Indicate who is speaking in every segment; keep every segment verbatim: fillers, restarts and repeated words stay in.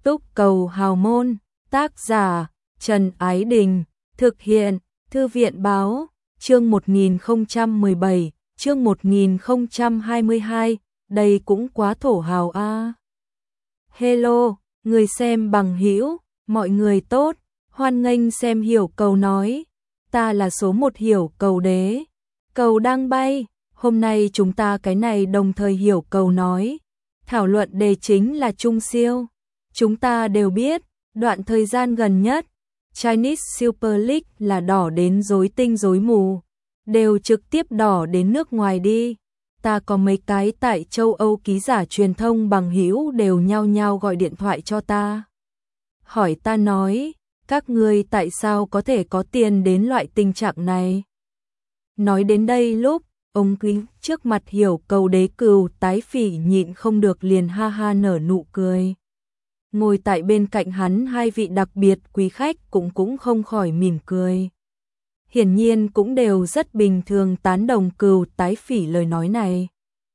Speaker 1: Túc Cầu Hào Môn, tác giả Trần Ái Đình, thực hiện Thư viện Báo, chương một nghìn không trăm mười bảy, chương một nghìn không trăm hai mươi hai, đây cũng quá thổ hào a. À. Hello, người xem bằng hữu, mọi người tốt, hoan nghênh xem Hiểu Cầu nói, ta là số một Hiểu Cầu đế. Cầu đang bay, hôm nay chúng ta cái này đồng thời Hiểu Cầu nói, thảo luận đề chính là Trung Siêu. Chúng ta đều biết, đoạn thời gian gần nhất, Chinese Super League là đỏ đến rối tinh rối mù, đều trực tiếp đỏ đến nước ngoài đi. Ta có mấy cái tại châu Âu ký giả truyền thông bằng hữu đều nhao nhao gọi điện thoại cho ta. Hỏi ta nói, các ngươi tại sao có thể có tiền đến loại tình trạng này? Nói đến đây lúc, ông kính trước mặt Hiểu Cầu đế Cừu tái phỉ nhịn không được liền ha ha nở nụ cười. Ngồi tại bên cạnh hắn hai vị đặc biệt quý khách cũng cũng không khỏi mỉm cười. Hiển nhiên cũng đều rất bình thường tán đồng Cừu tái phỉ lời nói này.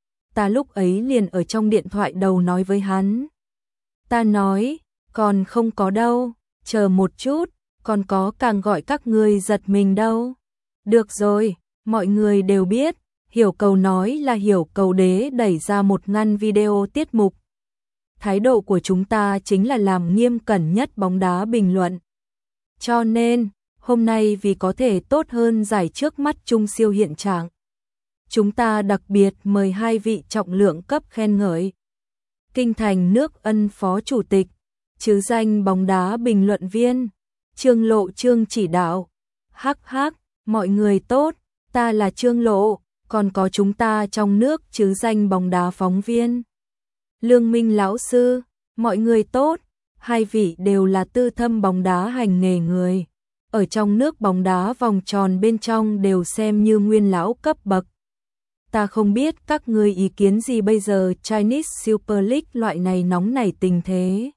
Speaker 1: Ta lúc ấy liền ở trong điện thoại đầu nói với hắn. Ta nói, còn không có đâu, chờ một chút, còn có càng gọi các ngươi giật mình đâu. Được rồi, mọi người đều biết, Hiểu Cầu nói là Hiểu Cầu đế đẩy ra một ngăn video tiết mục. Thái độ của chúng ta chính là làm nghiêm cẩn nhất bóng đá bình luận. Cho nên, hôm nay vì có thể tốt hơn giải trước mắt Trung Siêu hiện trạng, chúng ta đặc biệt mời hai vị trọng lượng cấp khen ngợi. Kinh Thành nước Ân Phó Chủ tịch, chứ danh bóng đá bình luận viên, Trương Lộ Trương chỉ đạo. Hắc hắc, mọi người tốt, ta là Trương Lộ, còn có chúng ta trong nước chứ danh bóng đá phóng viên. Lương Minh lão sư, mọi người tốt, hai vị đều là tư thâm bóng đá hành nghề người. Ở trong nước bóng đá vòng tròn bên trong đều xem như nguyên lão cấp bậc. Ta không biết các ngươi ý kiến gì bây giờ Chinese Super League loại này nóng nảy tình thế.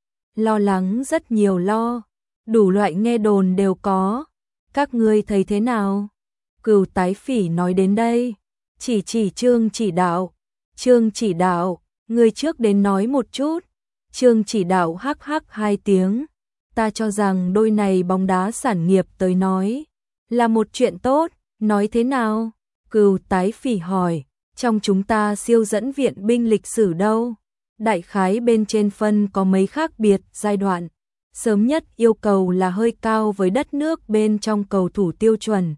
Speaker 1: Lo lắng rất nhiều lo, đủ loại nghe đồn đều có. Các ngươi thấy thế nào? Cừu tái phỉ nói đến đây, chỉ chỉ Trương chỉ đạo. Trương chỉ đạo, người trước đến nói một chút. Trương chỉ đạo hắc hắc hai tiếng. Ta cho rằng đôi này bóng đá sản nghiệp tới nói là một chuyện tốt, nói thế nào? Cừu tái phỉ hỏi, trong chúng ta siêu dẫn viện binh lịch sử đâu? Đại khái bên trên phân có mấy khác biệt giai đoạn. Sớm nhất yêu cầu là hơi cao với đất nước bên trong cầu thủ tiêu chuẩn.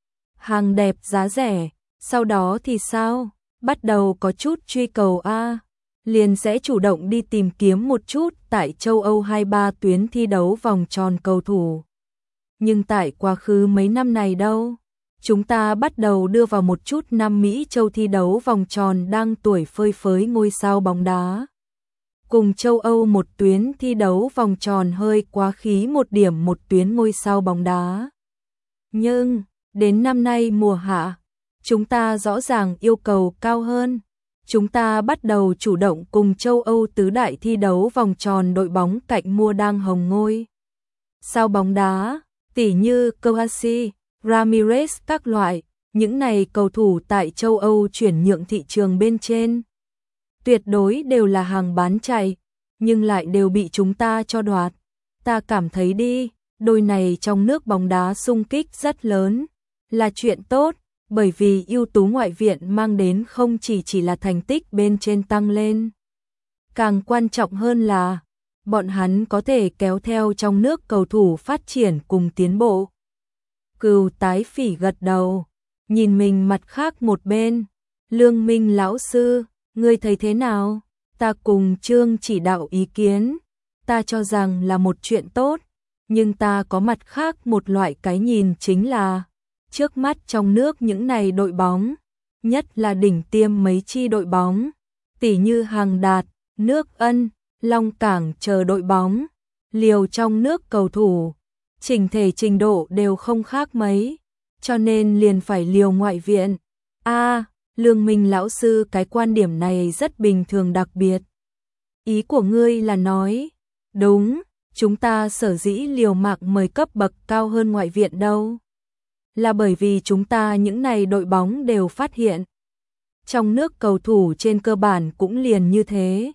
Speaker 1: Hàng đẹp giá rẻ, sau đó thì sao? Bắt đầu có chút truy cầu A. Liền sẽ chủ động đi tìm kiếm một chút tại châu Âu hai ba tuyến thi đấu vòng tròn cầu thủ. Nhưng tại quá khứ mấy năm này đâu, chúng ta bắt đầu đưa vào một chút Nam Mỹ châu thi đấu vòng tròn đang tuổi phơi phới ngôi sao bóng đá. Cùng châu Âu một tuyến thi đấu vòng tròn hơi quá khí một điểm một tuyến ngôi sao bóng đá. Nhưng, đến năm nay mùa hạ, chúng ta rõ ràng yêu cầu cao hơn. Chúng ta bắt đầu chủ động cùng châu Âu tứ đại thi đấu vòng tròn đội bóng cạnh mua đang hồng ngôi sao bóng đá, tỉ như Kouassi, Ramirez các loại, những này cầu thủ tại châu Âu chuyển nhượng thị trường bên trên. Tuyệt đối đều là hàng bán chạy, nhưng lại đều bị chúng ta cho đoạt. Ta cảm thấy đi, đôi này trong nước bóng đá xung kích rất lớn, là chuyện tốt. Bởi vì ưu tú ngoại viện mang đến không chỉ chỉ là thành tích bên trên tăng lên. Càng quan trọng hơn là, bọn hắn có thể kéo theo trong nước cầu thủ phát triển cùng tiến bộ. Cừu tái phỉ gật đầu, nhìn mình mặt khác một bên. Lương Minh lão sư, ngươi thấy thế nào? Ta cùng Trương chỉ đạo ý kiến. Ta cho rằng là một chuyện tốt, nhưng ta có mặt khác một loại cái nhìn chính là trước mắt trong nước những này đội bóng, nhất là đỉnh tiêm mấy chi đội bóng, tỉ như Hàng Đạt, Nước Ân, Long Cảng chờ đội bóng, liều trong nước cầu thủ, chỉnh thể trình độ đều không khác mấy, cho nên liền phải liều ngoại viện. A, à, Lương Minh lão sư cái quan điểm này rất bình thường đặc biệt. Ý của ngươi là nói, đúng, chúng ta sở dĩ liều mạng mời cấp bậc cao hơn ngoại viện đâu. Là bởi vì chúng ta những này đội bóng đều phát hiện. Trong nước cầu thủ trên cơ bản cũng liền như thế.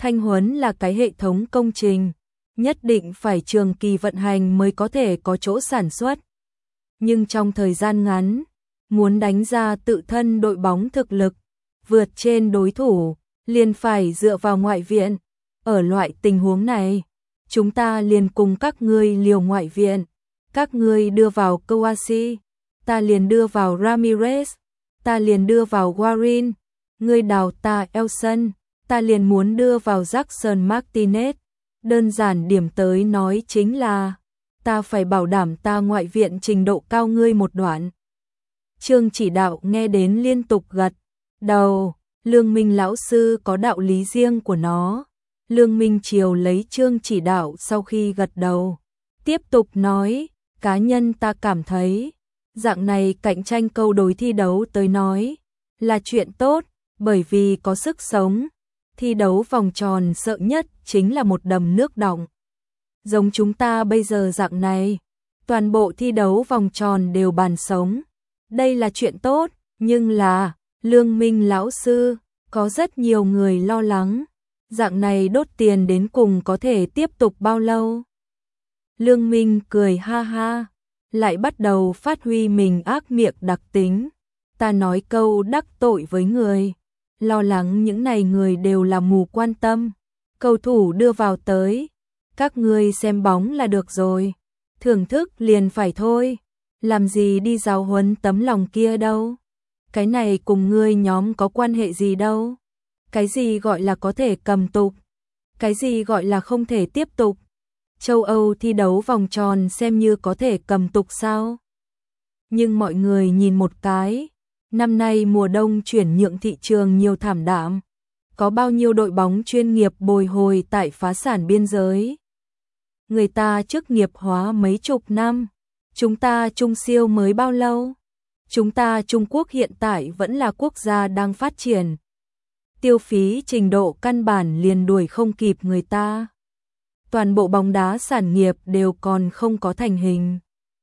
Speaker 1: Thanh huấn là cái hệ thống công trình, nhất định phải trường kỳ vận hành mới có thể có chỗ sản xuất. Nhưng trong thời gian ngắn, muốn đánh ra tự thân đội bóng thực lực, vượt trên đối thủ, liền phải dựa vào ngoại viện. Ở loại tình huống này, chúng ta liền cùng các ngươi liều ngoại viện. Các ngươi đưa vào Kouassi, ta liền đưa vào Ramirez, ta liền đưa vào Warren, ngươi đào ta Elson, ta liền muốn đưa vào Jackson Martinez. Đơn giản điểm tới nói chính là, ta phải bảo đảm ta ngoại viện trình độ cao ngươi một đoạn. Trương Chỉ Đạo nghe đến liên tục gật đầu, Lương Minh lão sư có đạo lý riêng của nó. Lương Minh chiều lấy Trương Chỉ Đạo sau khi gật đầu, tiếp tục nói, cá nhân ta cảm thấy, dạng này cạnh tranh câu đối thi đấu tới nói, là chuyện tốt, bởi vì có sức sống. Thi đấu vòng tròn sợ nhất chính là một đầm nước đọng. Giống chúng ta bây giờ dạng này, toàn bộ thi đấu vòng tròn đều bàn sống. Đây là chuyện tốt, nhưng là, Lương Minh lão sư, có rất nhiều người lo lắng. Dạng này đốt tiền đến cùng có thể tiếp tục bao lâu? Lương Minh cười ha ha, lại bắt đầu phát huy mình ác miệng đặc tính. Ta nói câu đắc tội với người, lo lắng những này người đều là mù quan tâm. Cầu thủ đưa vào tới, các ngươi xem bóng là được rồi, thưởng thức liền phải thôi, làm gì đi giáo huấn tấm lòng kia đâu. Cái này cùng ngươi nhóm có quan hệ gì đâu. Cái gì gọi là có thể cầm tục, cái gì gọi là không thể tiếp tục. Châu Âu thi đấu vòng tròn xem như có thể cầm tục sao? Nhưng mọi người nhìn một cái, năm nay mùa đông chuyển nhượng thị trường nhiều thảm đạm, có bao nhiêu đội bóng chuyên nghiệp bồi hồi tại phá sản biên giới. Người ta chức nghiệp hóa mấy chục năm, chúng ta trung siêu mới bao lâu? Chúng ta Trung Quốc hiện tại vẫn là quốc gia đang phát triển. Tiêu phí trình độ căn bản liền đuổi không kịp người ta. Toàn bộ bóng đá sản nghiệp đều còn không có thành hình,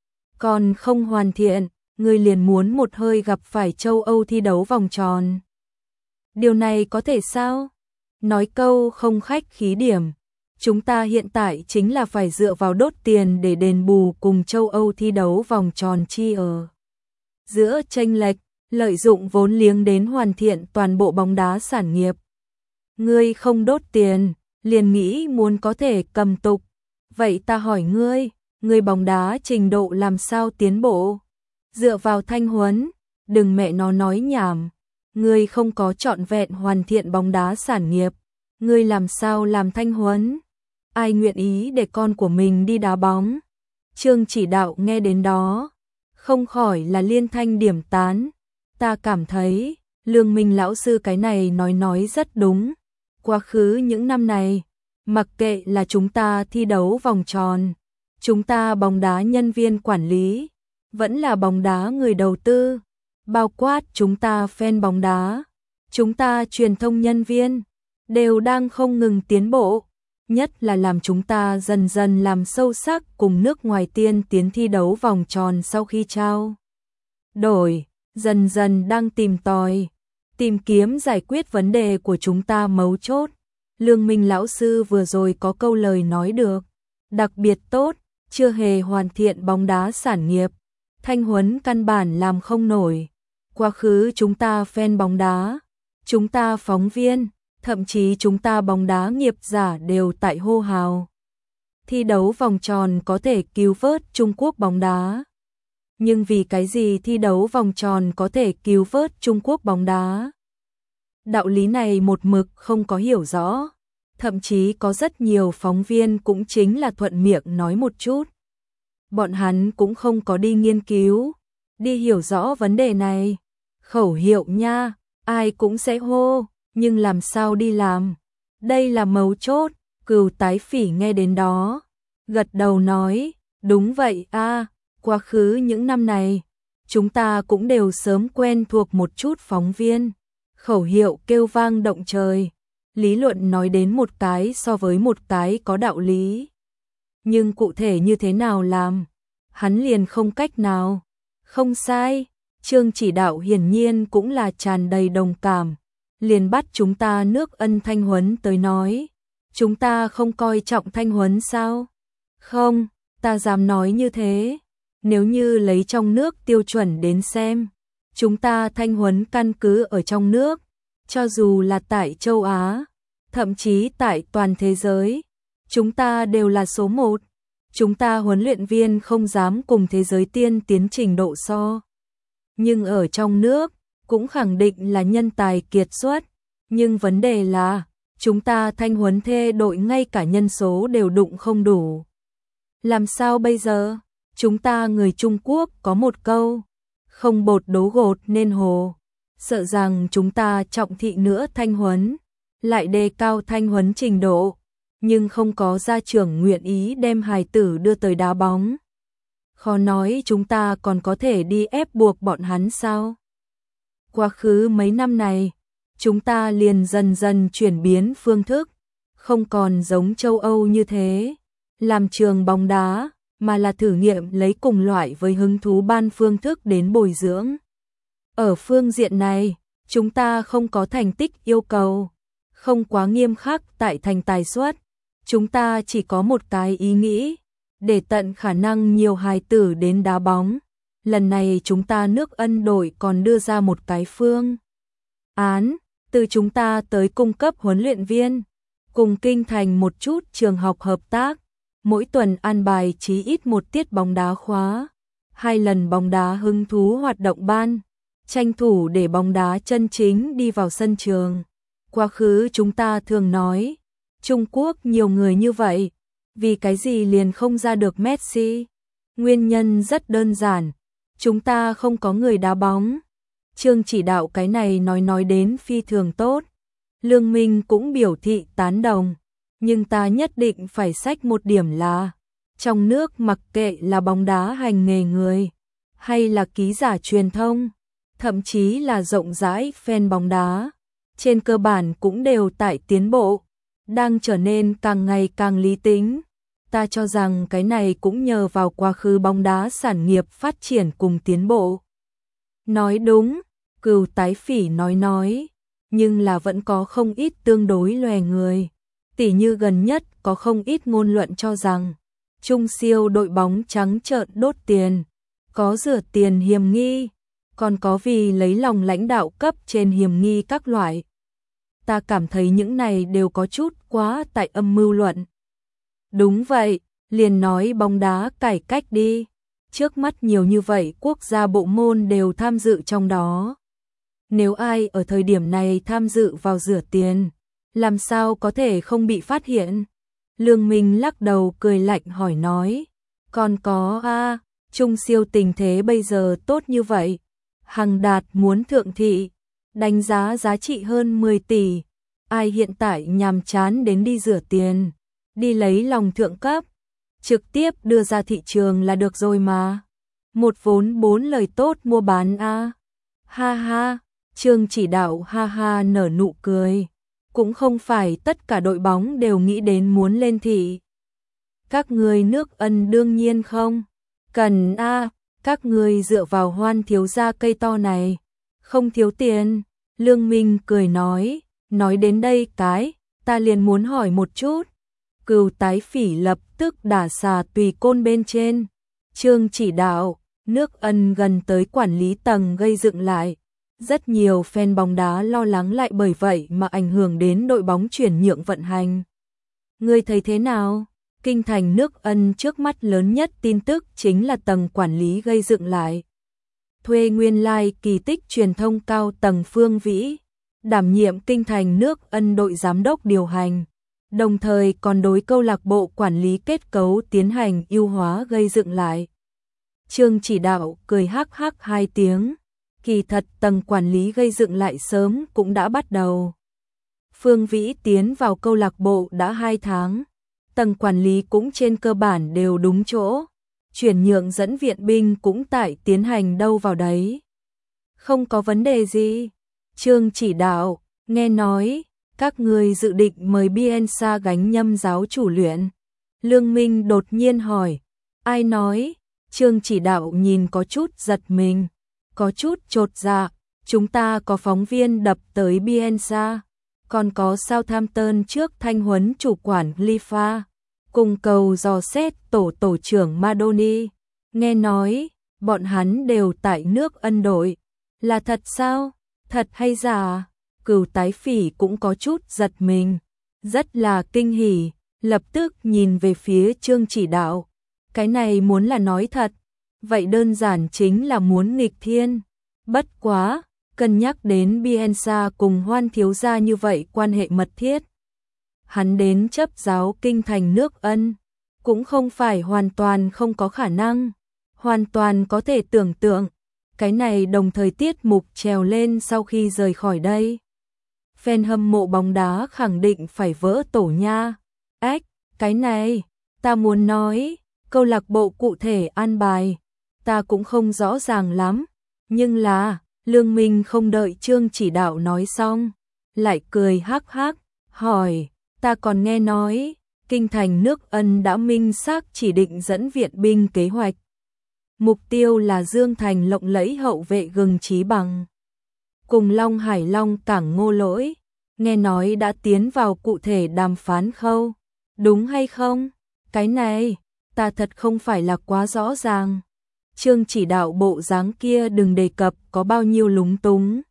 Speaker 1: còn không hoàn thiện, người liền muốn một hơi gặp phải châu Âu thi đấu vòng tròn. Điều này có thể sao? Nói câu không khách khí điểm, chúng ta hiện tại chính là phải dựa vào đốt tiền để đền bù cùng châu Âu thi đấu vòng tròn chi ở giữa chênh lệch, lợi dụng vốn liếng đến hoàn thiện toàn bộ bóng đá sản nghiệp. Ngươi không đốt tiền, liền nghĩ muốn có thể cầm tục. Vậy ta hỏi ngươi, ngươi bóng đá trình độ làm sao tiến bộ? Dựa vào thanh huấn, đừng mẹ nó nói nhảm. Ngươi không có trọn vẹn hoàn thiện bóng đá sản nghiệp, ngươi làm sao làm thanh huấn? Ai nguyện ý để con của mình đi đá bóng? Trương Chỉ Đạo nghe đến đó, không khỏi là liên thanh điểm tán. Ta cảm thấy, Lương Minh lão sư cái này nói nói rất đúng. Quá khứ những năm này, mặc kệ là chúng ta thi đấu vòng tròn, chúng ta bóng đá nhân viên quản lý, vẫn là bóng đá người đầu tư, bao quát chúng ta fan bóng đá, chúng ta truyền thông nhân viên, đều đang không ngừng tiến bộ. Nhất là làm chúng ta dần dần làm sâu sắc cùng nước ngoài tiên tiến thi đấu vòng tròn sau khi trao đổi, dần dần đang tìm tòi, tìm kiếm giải quyết vấn đề của chúng ta mấu chốt. Lương Minh lão sư vừa rồi có câu lời nói được, đặc biệt tốt, chưa hề hoàn thiện bóng đá sản nghiệp, thanh huấn căn bản làm không nổi. Quá khứ chúng ta fan bóng đá, chúng ta phóng viên, thậm chí chúng ta bóng đá nghiệp giả đều tại hô hào. Thi đấu vòng tròn có thể cứu vớt Trung Quốc bóng đá. Nhưng vì cái gì thi đấu vòng tròn có thể cứu vớt Trung Quốc bóng đá? Đạo lý này một mực không có hiểu rõ. Thậm chí có rất nhiều phóng viên cũng chính là thuận miệng nói một chút. Bọn hắn cũng không có đi nghiên cứu, đi hiểu rõ vấn đề này. Khẩu hiệu nha, ai cũng sẽ hô, nhưng làm sao đi làm? Đây là mấu chốt. Cừu Tái Phỉ nghe đến đó, gật đầu nói, đúng vậy a, quá khứ những năm này, chúng ta cũng đều sớm quen thuộc một chút phóng viên. Khẩu hiệu kêu vang động trời, lý luận nói đến một cái so với một cái có đạo lý. Nhưng cụ thể như thế nào làm, hắn liền không cách nào. Không sai, Trương Chỉ Đạo hiển nhiên cũng là tràn đầy đồng cảm. liền bắt chúng ta nước Ân thanh huấn tới nói. Chúng ta không coi trọng thanh huấn sao? Không, ta dám nói như thế. Nếu như lấy trong nước tiêu chuẩn đến xem, chúng ta thanh huấn căn cứ ở trong nước, cho dù là tại châu Á, thậm chí tại toàn thế giới, chúng ta đều là số một. Chúng ta huấn luyện viên không dám cùng thế giới tiên tiến trình độ so. Nhưng ở trong nước, cũng khẳng định là nhân tài kiệt xuất. Nhưng vấn đề là, chúng ta thanh huấn thê đội ngay cả nhân số đều đụng không đủ. Làm sao bây giờ? Chúng ta người Trung Quốc có một câu, không bột đố gột nên hồ. Sợ rằng chúng ta trọng thị nữa thanh huấn, lại đề cao thanh huấn trình độ, nhưng không có gia trưởng nguyện ý đem hài tử đưa tới đá bóng. Khó nói chúng ta còn có thể đi ép buộc bọn hắn sao? Quá khứ mấy năm này, chúng ta liền dần dần chuyển biến phương thức, không còn giống châu Âu như thế, làm trường bóng đá, mà là thử nghiệm lấy cùng loại với hứng thú ban phương thức đến bồi dưỡng. Ở phương diện này, chúng ta không có thành tích yêu cầu, không quá nghiêm khắc tại thành tài suất, chúng ta chỉ có một cái ý nghĩ, để tận khả năng nhiều hài tử đến đá bóng. Lần này chúng ta nước Ân đội còn đưa ra một cái phương án, từ chúng ta tới cung cấp huấn luyện viên, cùng kinh thành một chút trường học hợp tác, mỗi tuần an bài chí ít một tiết bóng đá khóa, hai lần bóng đá hứng thú hoạt động ban, tranh thủ để bóng đá chân chính đi vào sân trường. Quá khứ chúng ta thường nói, Trung Quốc nhiều người như vậy, vì cái gì liền không ra được Messi? Nguyên nhân rất đơn giản, chúng ta không có người đá bóng. Trương chỉ đạo cái này nói nói đến phi thường tốt. Lương Minh cũng biểu thị tán đồng, nhưng ta nhất định phải xách một điểm là, trong nước mặc kệ là bóng đá hành nghề người, hay là ký giả truyền thông, thậm chí là rộng rãi fan bóng đá, trên cơ bản cũng đều tại tiến bộ, đang trở nên càng ngày càng lý tính. Ta cho rằng cái này cũng nhờ vào quá khứ bóng đá sản nghiệp phát triển cùng tiến bộ. Nói đúng, Cửu Tái Phỉ nói nói, nhưng là vẫn có không ít tương đối lòe người. Tỉ như gần nhất có không ít ngôn luận cho rằng, Trung siêu đội bóng trắng trợn đốt tiền, có rửa tiền hiểm nghi, còn có vì lấy lòng lãnh đạo cấp trên hiểm nghi các loại. Ta cảm thấy những này đều có chút quá tại âm mưu luận. Đúng vậy, liền nói bóng đá cải cách đi. Trước mắt nhiều như vậy quốc gia bộ môn đều tham dự trong đó. Nếu ai ở thời điểm này tham dự vào rửa tiền, làm sao có thể không bị phát hiện? Lương Minh lắc đầu cười lạnh hỏi nói. Còn có a, Trung siêu tình thế bây giờ tốt như vậy. Hằng Đạt muốn thượng thị, đánh giá giá trị hơn mười tỷ. Ai hiện tại nhàm chán đến đi rửa tiền, đi lấy lòng thượng cấp, trực tiếp đưa ra thị trường là được rồi mà. Một vốn bốn lời tốt mua bán a. Ha ha, Trương chỉ đạo ha ha nở nụ cười. Cũng không phải tất cả đội bóng đều nghĩ đến muốn lên thị. Các người nước Ân đương nhiên không cần a, các người dựa vào Hoan thiếu gia cây to này, không thiếu tiền. Lương Minh cười nói, nói đến đây cái, ta liền muốn hỏi một chút. Cửu Tái Phỉ lập tức đả xà tùy côn bên trên. Trương chỉ đạo, nước Ân gần tới quản lý tầng gây dựng lại. Rất nhiều fan bóng đá lo lắng lại bởi vậy mà ảnh hưởng đến đội bóng chuyển nhượng vận hành. Ngươi thấy thế nào? Kinh thành nước Ân trước mắt lớn nhất tin tức chính là tầng quản lý gây dựng lại. Thuê nguyên lai like kỳ tích truyền thông cao tầng Phương Vĩ, đảm nhiệm kinh thành nước Ân đội giám đốc điều hành. Đồng thời còn đối câu lạc bộ quản lý kết cấu tiến hành ưu hóa gây dựng lại. Trương chỉ đạo cười hắc hắc hai tiếng. Kỳ thật tầng quản lý gây dựng lại sớm cũng đã bắt đầu. Phương Vĩ tiến vào câu lạc bộ đã hai tháng. Tầng quản lý cũng trên cơ bản đều đúng chỗ. Chuyển nhượng dẫn viện binh cũng tại tiến hành đâu vào đấy. Không có vấn đề gì. Trương chỉ đạo, nghe nói, các người dự định mời Bielsa gánh nhâm giáo chủ luyện. Lương Minh đột nhiên hỏi, ai nói? Trương chỉ đạo nhìn có chút giật mình, có chút chột dạ, Chúng ta có phóng viên đập tới Bielsa, còn có Southampton trước thanh huấn chủ quản Lifa, cùng cầu dò xét tổ tổ trưởng Madoni. Nghe nói, bọn hắn đều tại nước Ân đội. Là thật sao? Thật hay giả? Cửu tái phỉ cũng có chút giật mình, rất là kinh hỉ, lập tức nhìn về phía Trương Chỉ Đạo. Cái này muốn là nói thật, vậy đơn giản chính là muốn nghịch thiên. Bất quá, cân nhắc đến Bielsa cùng Hoan thiếu gia như vậy quan hệ mật thiết. Hắn đến chấp giáo kinh thành nước Ân, cũng không phải hoàn toàn không có khả năng, hoàn toàn có thể tưởng tượng. Cái này đồng thời tiết mục trèo lên sau khi rời khỏi đây. Fan hâm mộ bóng đá khẳng định phải vỡ tổ nha. Ếch, cái này, ta muốn nói, câu lạc bộ cụ thể an bài, ta cũng không rõ ràng lắm. Nhưng là, Lương Minh không đợi Trương Chỉ Đạo nói xong, lại cười hắc hắc, hỏi, ta còn nghe nói, kinh thành nước Ân đã minh xác chỉ định dẫn viện binh kế hoạch. Mục tiêu là Dương Thành lộng lẫy hậu vệ gừng Chí Bằng. Cùng Long Hải Long cảng Ngô Lỗi, nghe nói đã tiến vào cụ thể đàm phán khâu. Đúng hay không? Cái này, ta thật không phải là quá rõ ràng. Trương Chỉ Đạo bộ dáng kia đừng đề cập có bao nhiêu lúng túng.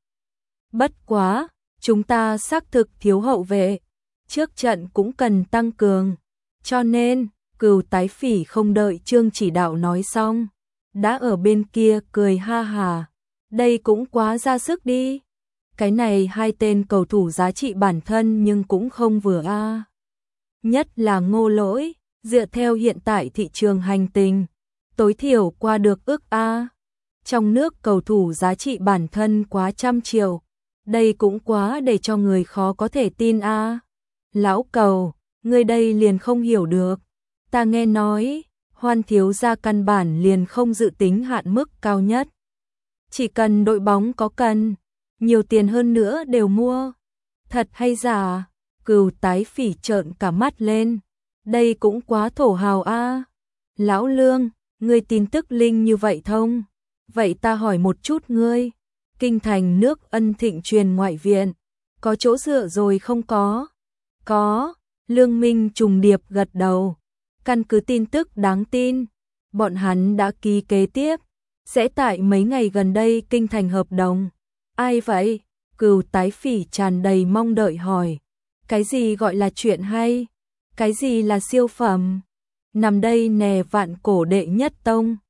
Speaker 1: Bất quá, chúng ta xác thực thiếu hậu vệ, trước trận cũng cần tăng cường. Cho nên, Cửu tái phỉ không đợi Trương Chỉ Đạo nói xong, đã ở bên kia cười ha hà. Đây cũng quá ra sức đi. Cái này hai tên cầu thủ giá trị bản thân nhưng cũng không vừa a. À. Nhất là Ngô Lỗi, dựa theo hiện tại thị trường hành tình, tối thiểu qua được ước a. À. Trong nước cầu thủ giá trị bản thân quá trăm triệu, đây cũng quá để cho người khó có thể tin a. À. Lão Cầu, người đây liền không hiểu được. Ta nghe nói, Hoan thiếu gia căn bản liền không dự tính hạn mức cao nhất. Chỉ cần đội bóng có cần, nhiều tiền hơn nữa đều mua. Thật hay giả? Cửu tái phỉ trợn cả mắt lên. Đây cũng quá thổ hào a. À. Lão Lương, ngươi tin tức linh như vậy thông? Vậy ta hỏi một chút ngươi, kinh thành nước Ân thịnh truyền ngoại viện, có chỗ dựa rồi không có? Có, Lương Minh trùng điệp gật đầu. Căn cứ tin tức đáng tin, bọn hắn đã ký kế tiếp, sẽ tại mấy ngày gần đây kinh thành hợp đồng. Ai vậy? Cửu tái phỉ tràn đầy mong đợi hỏi. Cái gì gọi là chuyện hay? Cái gì là siêu phẩm? Nằm đây nè vạn cổ đệ nhất tông.